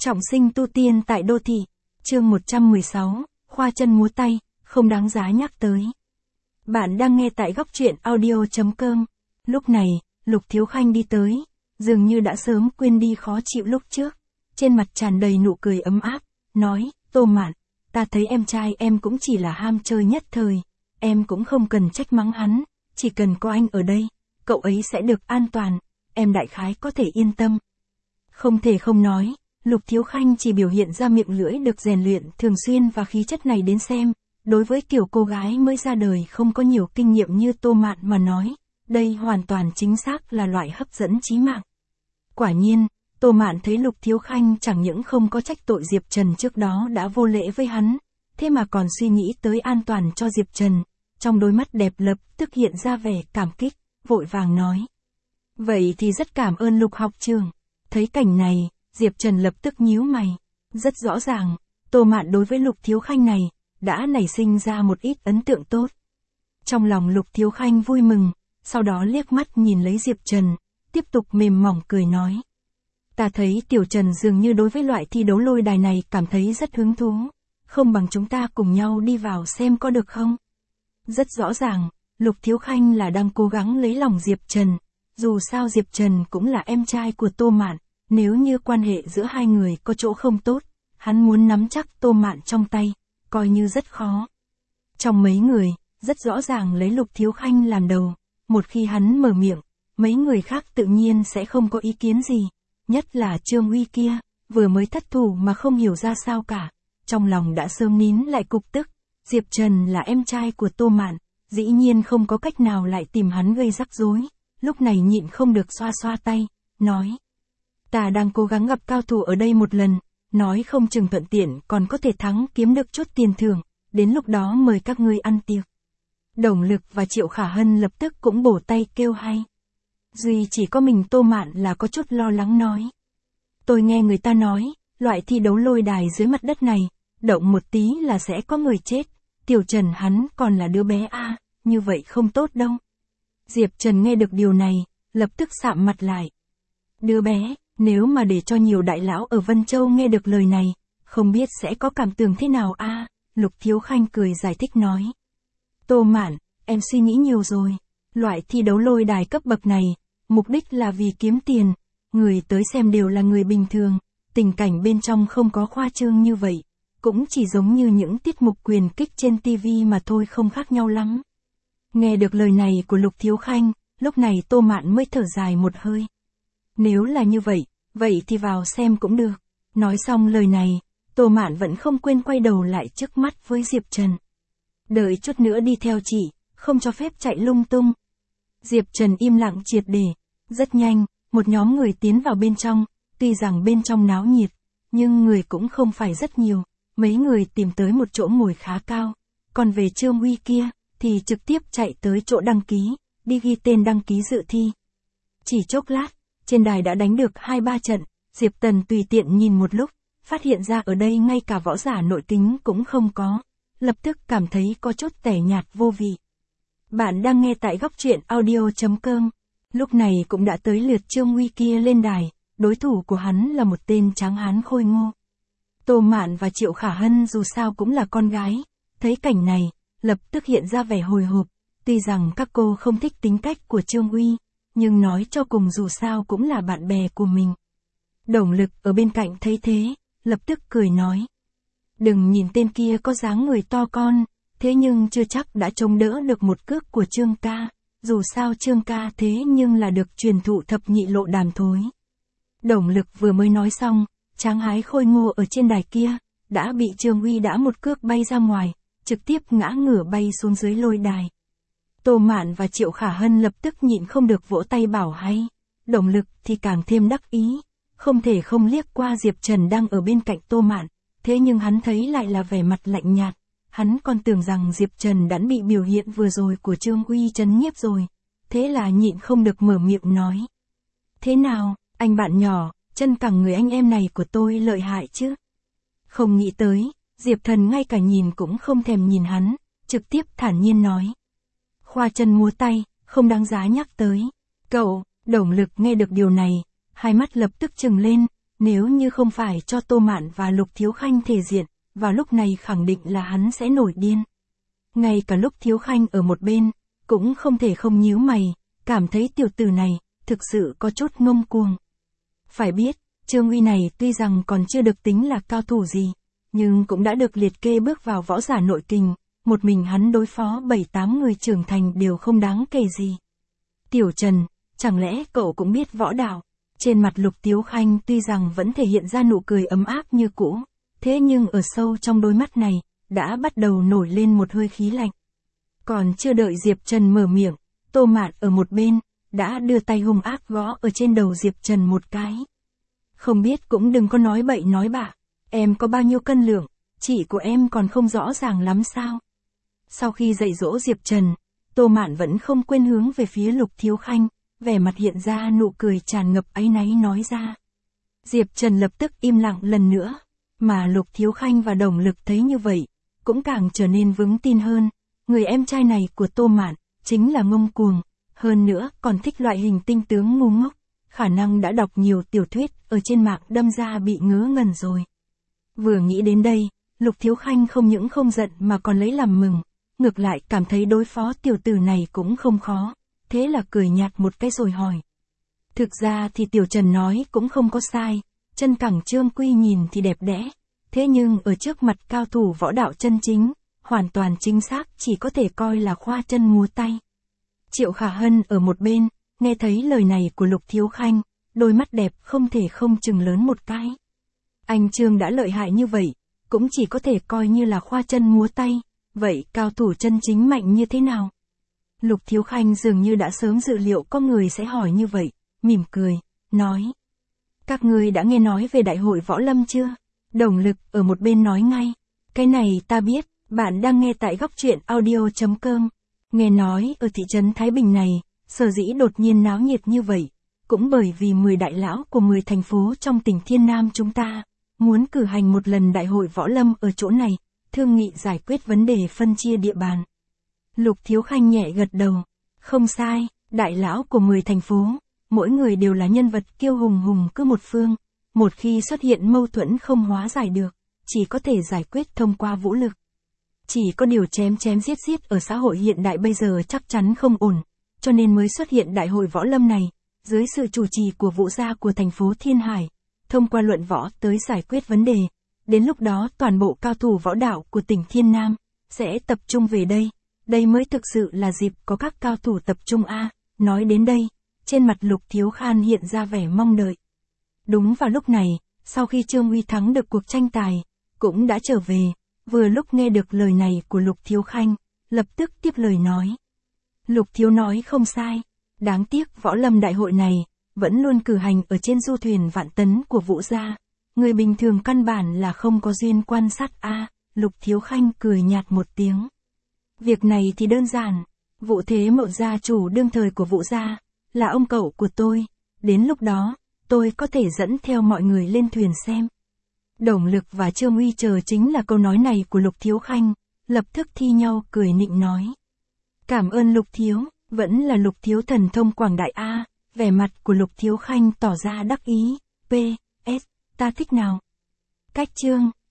Trọng sinh tu tiên tại đô thị. Chương 116, khoa chân múa tay, không đáng giá nhắc tới. Bạn đang nghe tại góc truyện audio.com. Lúc này, Lục Thiếu Khanh đi tới, dường như đã sớm quên đi khó chịu lúc trước. Trên mặt tràn đầy nụ cười ấm áp, nói, Tô Mạn, ta thấy em trai em cũng chỉ là ham chơi nhất thời, em cũng không cần trách mắng hắn, chỉ cần có anh ở đây, cậu ấy sẽ được an toàn, em đại khái có thể yên tâm. Không thể không nói, Lục Thiếu Khanh chỉ biểu hiện ra miệng lưỡi được rèn luyện thường xuyên và khí chất này đến xem, đối với kiểu cô gái mới ra đời không có nhiều kinh nghiệm như Tô Mạn mà nói, đây hoàn toàn chính xác là loại hấp dẫn chí mạng. Quả nhiên, Tô Mạn thấy Lục Thiếu Khanh chẳng những không có trách tội Diệp Trần trước đó đã vô lễ với hắn, thế mà còn suy nghĩ tới an toàn cho Diệp Trần, trong đôi mắt đẹp lập tức hiện ra vẻ cảm kích, vội vàng nói. Vậy thì rất cảm ơn Lục học trưởng. Thấy cảnh này, Diệp Trần lập tức nhíu mày. Rất rõ ràng, Tô Mạn đối với Lục Thiếu Khanh này, đã nảy sinh ra một ít ấn tượng tốt. Trong lòng Lục Thiếu Khanh vui mừng, sau đó liếc mắt nhìn lấy Diệp Trần, tiếp tục mềm mỏng cười nói. Ta thấy Tiểu Trần dường như đối với loại thi đấu lôi đài này cảm thấy rất hứng thú, không bằng chúng ta cùng nhau đi vào xem có được không? Rất rõ ràng, Lục Thiếu Khanh là đang cố gắng lấy lòng Diệp Trần, dù sao Diệp Trần cũng là em trai của Tô Mạn, nếu như quan hệ giữa hai người có chỗ không tốt, hắn muốn nắm chắc Tô Mạn trong tay, coi như rất khó. Trong mấy người, rất rõ ràng lấy Lục Thiếu Khanh làm đầu, một khi hắn mở miệng, mấy người khác tự nhiên sẽ không có ý kiến gì, nhất là Trương Uy kia, vừa mới thất thủ mà không hiểu ra sao cả, trong lòng đã sớm nín lại cục tức, Diệp Trần là em trai của Tô Mạn, dĩ nhiên không có cách nào lại tìm hắn gây rắc rối, lúc này nhịn không được xoa xoa tay, nói. Ta đang cố gắng gặp cao thủ ở đây một lần, nói không chừng thuận tiện còn có thể thắng kiếm được chút tiền thưởng, đến lúc đó mời các ngươi ăn tiệc. Đồng Lực và Triệu Khả Hân lập tức cũng bổ tay kêu hay. Duy chỉ có mình Tô Mạn là có chút lo lắng nói. Tôi nghe người ta nói, loại thi đấu lôi đài dưới mặt đất này, động một tí là sẽ có người chết, Tiểu Trần hắn còn là đứa bé a, như vậy không tốt đâu. Diệp Trần nghe được điều này, lập tức sạm mặt lại. Đứa bé, nếu mà để cho nhiều đại lão ở Vân Châu nghe được lời này, không biết sẽ có cảm tưởng thế nào a? Lục Thiếu Khanh cười giải thích nói. Tô Mạn, em suy nghĩ nhiều rồi. Loại thi đấu lôi đài cấp bậc này, mục đích là vì kiếm tiền. Người tới xem đều là người bình thường, tình cảnh bên trong không có khoa trương như vậy. Cũng chỉ giống như những tiết mục quyền kích trên TV mà thôi, không khác nhau lắm. Nghe được lời này của Lục Thiếu Khanh, lúc này Tô Mạn mới thở dài một hơi. Nếu là như vậy, vậy thì vào xem cũng được. Nói xong lời này, Tô Mạn vẫn không quên quay đầu lại trước mắt với Diệp Trần. Đợi chút nữa đi theo chị, không cho phép chạy lung tung. Diệp Trần im lặng triệt để. Rất nhanh, một nhóm người tiến vào bên trong, tuy rằng bên trong náo nhiệt, nhưng người cũng không phải rất nhiều. Mấy người tìm tới một chỗ ngồi khá cao, còn về Trương Uy kia, thì trực tiếp chạy tới chỗ đăng ký, đi ghi tên đăng ký dự thi. Chỉ chốc lát, trên đài đã đánh được 2-3 trận, Diệp Tần tùy tiện nhìn một lúc, phát hiện ra ở đây ngay cả võ giả nội tính cũng không có, lập tức cảm thấy có chút tẻ nhạt vô vị. Bạn đang nghe tại góc truyện audio.com, lúc này cũng đã tới lượt Trương Uy kia lên đài, đối thủ của hắn là một tên tráng hán khôi ngô. Tô Mạn và Triệu Khả Hân dù sao cũng là con gái, thấy cảnh này, lập tức hiện ra vẻ hồi hộp, tuy rằng các cô không thích tính cách của Trương Uy, nhưng nói cho cùng dù sao cũng là bạn bè của mình. Đồng Lực ở bên cạnh thấy thế, lập tức cười nói. Đừng nhìn tên kia có dáng người to con, thế nhưng chưa chắc đã chống đỡ được một cước của Trương ca, dù sao Trương ca thế nhưng là được truyền thụ thập nhị lộ đàm thối. Đồng Lực vừa mới nói xong, tráng hán khôi ngô ở trên đài kia, đã bị Trương Uy đã một cước bay ra ngoài, trực tiếp ngã ngửa bay xuống dưới lôi đài. Tô Mạn và Triệu Khả Hân lập tức nhịn không được vỗ tay bảo hay. Đồng Lực thì càng thêm đắc ý, không thể không liếc qua Diệp Trần đang ở bên cạnh Tô Mạn, thế nhưng hắn thấy lại là vẻ mặt lạnh nhạt, hắn còn tưởng rằng Diệp Trần đã bị biểu hiện vừa rồi của Trương Uy trấn nhiếp rồi, thế là nhịn không được mở miệng nói. Thế nào, anh bạn nhỏ, chân cẳng người anh em này của tôi lợi hại chứ? Không nghĩ tới, Diệp Thần ngay cả nhìn cũng không thèm nhìn hắn, trực tiếp thản nhiên nói. Khoa chân múa tay, không đáng giá nhắc tới. Cậu, Đồng Lực nghe được điều này, hai mắt lập tức trừng lên, Nếu như không phải cho Tô Mạn và Lục Thiếu Khanh thể diện, vào lúc này khẳng định là hắn sẽ nổi điên. Ngay cả lúc Thiếu Khanh ở một bên, cũng không thể không nhíu mày, cảm thấy tiểu tử này, thực sự có chút ngông cuồng. Phải biết, Trương Uy này tuy rằng còn chưa được tính là cao thủ gì, nhưng cũng đã được liệt kê bước vào võ giả nội kình, một mình hắn đối phó 7-8 người trưởng thành đều không đáng kể gì. Tiểu Trần, chẳng lẽ cậu cũng biết võ đạo? Trên mặt Lục Thiếu Khanh tuy rằng vẫn thể hiện ra nụ cười ấm áp như cũ, thế nhưng ở sâu trong đôi mắt này, đã bắt đầu nổi lên một hơi khí lạnh. Còn chưa đợi Diệp Trần mở miệng, Tô Mạn ở một bên, đã đưa tay hung ác gõ ở trên đầu Diệp Trần một cái. Không biết cũng đừng có nói bậy nói bạ, em có bao nhiêu cân lượng, chị của em còn không rõ ràng lắm sao? Sau khi dạy dỗ Diệp Trần, Tô Mạn vẫn không quên hướng về phía Lục Thiếu Khanh, vẻ mặt hiện ra nụ cười tràn ngập áy náy nói ra. Diệp Trần lập tức im lặng lần nữa, mà Lục Thiếu Khanh và Đồng Lực thấy như vậy, cũng càng trở nên vững tin hơn, người em trai này của Tô Mạn, chính là ngông cuồng, hơn nữa còn thích loại hình tinh tướng ngu ngốc, khả năng đã đọc nhiều tiểu thuyết ở trên mạng đâm ra bị ngớ ngẩn rồi. Vừa nghĩ đến đây, Lục Thiếu Khanh không những không giận mà còn lấy làm mừng, ngược lại cảm thấy đối phó tiểu tử này cũng không khó, thế là cười nhạt một cái rồi hỏi. Thực ra thì Tiểu Trần nói cũng không có sai, chân cẳng Trương Quy nhìn thì đẹp đẽ, thế nhưng ở trước mặt cao thủ võ đạo chân chính, hoàn toàn chính xác chỉ có thể coi là khoa chân múa tay. Triệu Khả Hân ở một bên, nghe thấy lời này của Lục Thiếu Khanh, đôi mắt đẹp không thể không chừng lớn một cái. Anh Trương đã lợi hại như vậy, cũng chỉ có thể coi như là khoa chân múa tay, vậy cao thủ chân chính mạnh như thế nào? Lục Thiếu Khanh dường như đã sớm dự liệu có người sẽ hỏi như vậy, mỉm cười, nói. Các ngươi đã nghe nói về đại hội võ lâm chưa? Đồng Lực ở một bên nói ngay. Cái này ta biết, bạn đang nghe tại góc truyện audio.com. Nghe nói ở thị trấn Thái Bình này, sở dĩ đột nhiên náo nhiệt như vậy, cũng bởi vì 10 đại lão của 10 thành phố trong tỉnh Thiên Nam chúng ta, muốn cử hành một lần đại hội võ lâm ở chỗ này, thương nghị giải quyết vấn đề phân chia địa bàn. Lục Thiếu Khanh nhẹ gật đầu. Không sai, đại lão của 10 thành phố, mỗi người đều là nhân vật kiêu hùng hùng cứ một phương, một khi xuất hiện mâu thuẫn không hóa giải được, chỉ có thể giải quyết thông qua vũ lực. Chỉ có điều chém giết ở xã hội hiện đại bây giờ chắc chắn không ổn, cho nên mới xuất hiện đại hội võ lâm này, dưới sự chủ trì của Vũ gia của thành phố Thiên Hải, thông qua luận võ tới giải quyết vấn đề. Đến lúc đó toàn bộ cao thủ võ đạo của tỉnh Thiên Nam sẽ tập trung về đây. Đây mới thực sự là dịp có các cao thủ tập trung a. Nói đến đây, trên mặt Lục Thiếu Khanh hiện ra vẻ mong đợi. Đúng vào lúc này, sau khi Trương Uy thắng được cuộc tranh tài, cũng đã trở về, vừa lúc nghe được lời này của Lục Thiếu Khanh, lập tức tiếp lời nói. Lục Thiếu nói không sai, đáng tiếc võ lâm đại hội này, vẫn luôn cử hành ở trên du thuyền vạn tấn của Vũ gia. Người bình thường căn bản là không có duyên quan sát a. Lục Thiếu Khanh cười nhạt một tiếng. Việc này thì đơn giản, Vũ Thế Mậu gia chủ đương thời của Vũ gia, là ông cậu của tôi, đến lúc đó, tôi có thể dẫn theo mọi người lên thuyền xem. Đồng Lực và Trương Uy chờ chính là câu nói này của Lục Thiếu Khanh, lập tức thi nhau cười nịnh nói. Cảm ơn Lục Thiếu, vẫn là Lục Thiếu thần thông quảng đại a. Vẻ mặt của Lục Thiếu Khanh tỏ ra đắc ý. P.S. Ta thích nào? Cách chương